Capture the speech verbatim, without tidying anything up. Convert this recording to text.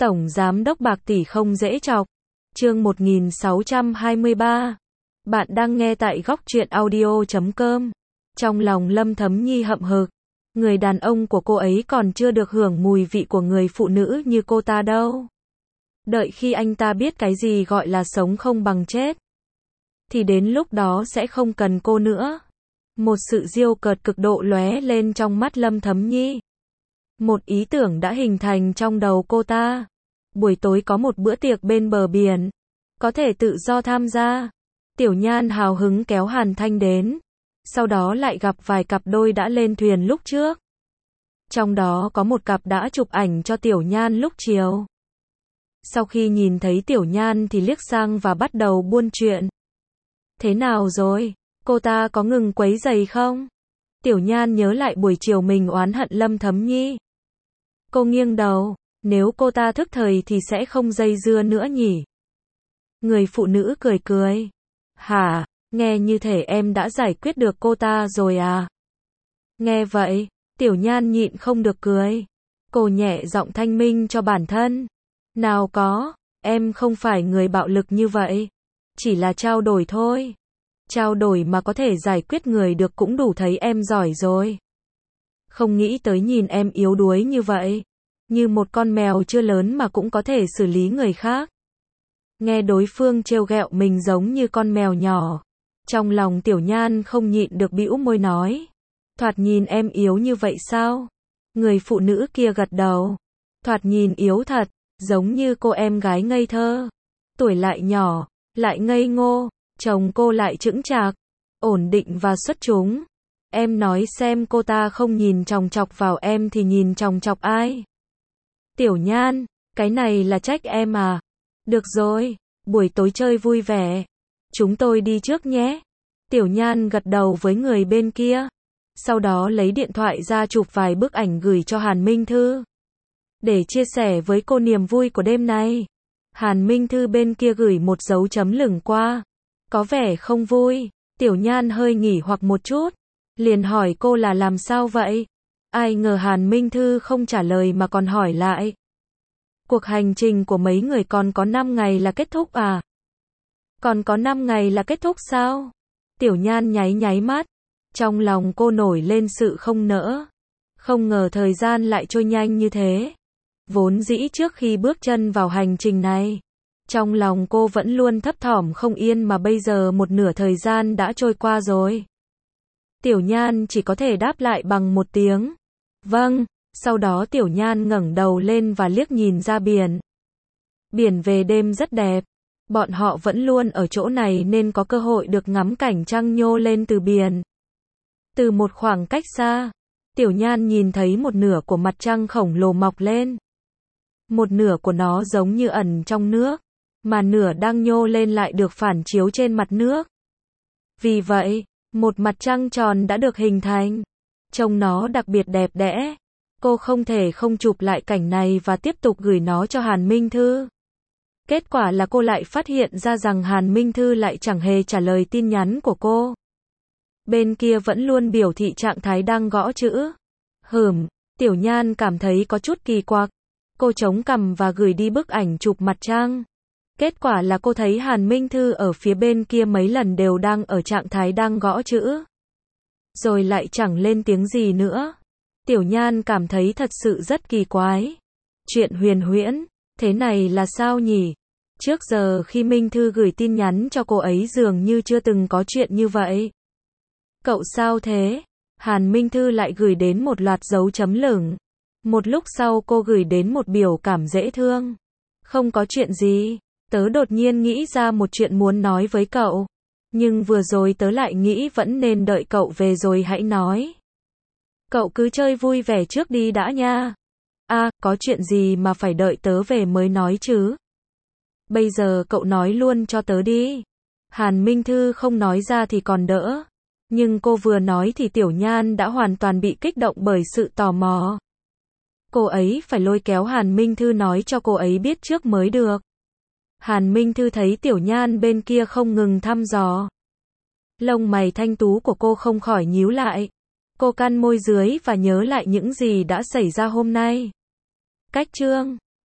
Tổng giám đốc bạc tỷ không dễ chọc. Chương một nghìn sáu trăm hai mươi ba. Bạn đang nghe tại góc truyện audio chấm com. Trong lòng Lâm Thấm Nhi hậm hực. Người đàn ông của cô ấy còn chưa được hưởng mùi vị của người phụ nữ như cô ta đâu. Đợi khi anh ta biết cái gì gọi là sống không bằng chết, thì đến lúc đó sẽ không cần cô nữa. Một sự diêu cợt cực độ lóe lên trong mắt Lâm Thấm Nhi. Một ý tưởng đã hình thành trong đầu cô ta. Buổi tối có một bữa tiệc bên bờ biển, có thể tự do tham gia. Tiểu Nhan hào hứng kéo Hàn Thanh đến. Sau đó lại gặp vài cặp đôi đã lên thuyền lúc trước. Trong đó có một cặp đã chụp ảnh cho Tiểu Nhan lúc chiều. Sau khi nhìn thấy Tiểu Nhan thì liếc sang và bắt đầu buôn chuyện. Thế nào rồi? Cô ta có ngừng quấy rầy không? Tiểu Nhan nhớ lại buổi chiều mình oán hận Lâm Thấm Nhi. Cô nghiêng đầu, nếu cô ta thức thời thì sẽ không dây dưa nữa nhỉ? Người phụ nữ cười cười. Hả, nghe như thể em đã giải quyết được cô ta rồi à? Nghe vậy, Tiểu Nhan nhịn không được cười. Cô nhẹ giọng thanh minh cho bản thân. Nào có, em không phải người bạo lực như vậy. Chỉ là trao đổi thôi. Trao đổi mà có thể giải quyết người được cũng đủ thấy em giỏi rồi. Không nghĩ tới nhìn em yếu đuối như vậy. Như một con mèo chưa lớn mà cũng có thể xử lý người khác. Nghe đối phương trêu ghẹo mình giống như con mèo nhỏ. Trong lòng Tiểu Nhan không nhịn được bĩu môi nói. Thoạt nhìn em yếu như vậy sao? Người phụ nữ kia gật đầu. Thoạt nhìn yếu thật, giống như cô em gái ngây thơ. Tuổi lại nhỏ, lại ngây ngô, chồng cô lại chững chạc, ổn định và xuất chúng. Em nói xem cô ta không nhìn chòng chọc vào em thì nhìn chòng chọc ai? Tiểu Nhan, cái này là trách em à? Được rồi, buổi tối chơi vui vẻ. Chúng tôi đi trước nhé. Tiểu Nhan gật đầu với người bên kia. Sau đó lấy điện thoại ra chụp vài bức ảnh gửi cho Hàn Minh Thư. Để chia sẻ với cô niềm vui của đêm nay. Hàn Minh Thư bên kia gửi một dấu chấm lửng qua. Có vẻ không vui. Tiểu Nhan hơi nghỉ hoặc một chút. Liền hỏi cô là làm sao vậy? Ai ngờ Hàn Minh Thư không trả lời mà còn hỏi lại. Cuộc hành trình của mấy người còn có năm ngày là kết thúc à? Còn có năm ngày là kết thúc sao? Tiểu Nhan nháy nháy mắt. Trong lòng cô nổi lên sự không nỡ. Không ngờ thời gian lại trôi nhanh như thế. Vốn dĩ trước khi bước chân vào hành trình này, trong lòng cô vẫn luôn thấp thỏm không yên mà bây giờ một nửa thời gian đã trôi qua rồi. Tiểu Nhan chỉ có thể đáp lại bằng một tiếng. Vâng, sau đó Tiểu Nhan ngẩng đầu lên và liếc nhìn ra biển. Biển về đêm rất đẹp. Bọn họ vẫn luôn ở chỗ này nên có cơ hội được ngắm cảnh trăng nhô lên từ biển. Từ một khoảng cách xa, Tiểu Nhan nhìn thấy một nửa của mặt trăng khổng lồ mọc lên. Một nửa của nó giống như ẩn trong nước, mà nửa đang nhô lên lại được phản chiếu trên mặt nước. Vì vậy, một mặt trăng tròn đã được hình thành. Trông nó đặc biệt đẹp đẽ. Cô không thể không chụp lại cảnh này và tiếp tục gửi nó cho Hàn Minh Thư. Kết quả là cô lại phát hiện ra rằng Hàn Minh Thư lại chẳng hề trả lời tin nhắn của cô. Bên kia vẫn luôn biểu thị trạng thái đang gõ chữ. Hửm, Tiểu Nhan cảm thấy có chút kỳ quặc. Cô chống cằm và gửi đi bức ảnh chụp mặt trăng. Kết quả là cô thấy Hàn Minh Thư ở phía bên kia mấy lần đều đang ở trạng thái đang gõ chữ. Rồi lại chẳng lên tiếng gì nữa. Tiểu Nhan cảm thấy thật sự rất kỳ quái. Chuyện huyền huyễn, thế này là sao nhỉ? Trước giờ khi Minh Thư gửi tin nhắn cho cô ấy dường như chưa từng có chuyện như vậy. Cậu sao thế? Hàn Minh Thư lại gửi đến một loạt dấu chấm lửng. Một lúc sau cô gửi đến một biểu cảm dễ thương. Không có chuyện gì, tớ đột nhiên nghĩ ra một chuyện muốn nói với cậu. Nhưng vừa rồi tớ lại nghĩ vẫn nên đợi cậu về rồi hãy nói. Cậu cứ chơi vui vẻ trước đi đã nha. À, có chuyện gì mà phải đợi tớ về mới nói chứ? Bây giờ cậu nói luôn cho tớ đi. Hàn Minh Thư không nói ra thì còn đỡ. Nhưng cô vừa nói thì Tiểu Nhan đã hoàn toàn bị kích động bởi sự tò mò. Cô ấy phải lôi kéo Hàn Minh Thư nói cho cô ấy biết trước mới được. Hàn Minh Thư thấy Tiểu Nhan bên kia không ngừng thăm dò. Lông mày thanh tú của cô không khỏi nhíu lại. Cô cắn môi dưới và nhớ lại những gì đã xảy ra hôm nay. Cách chương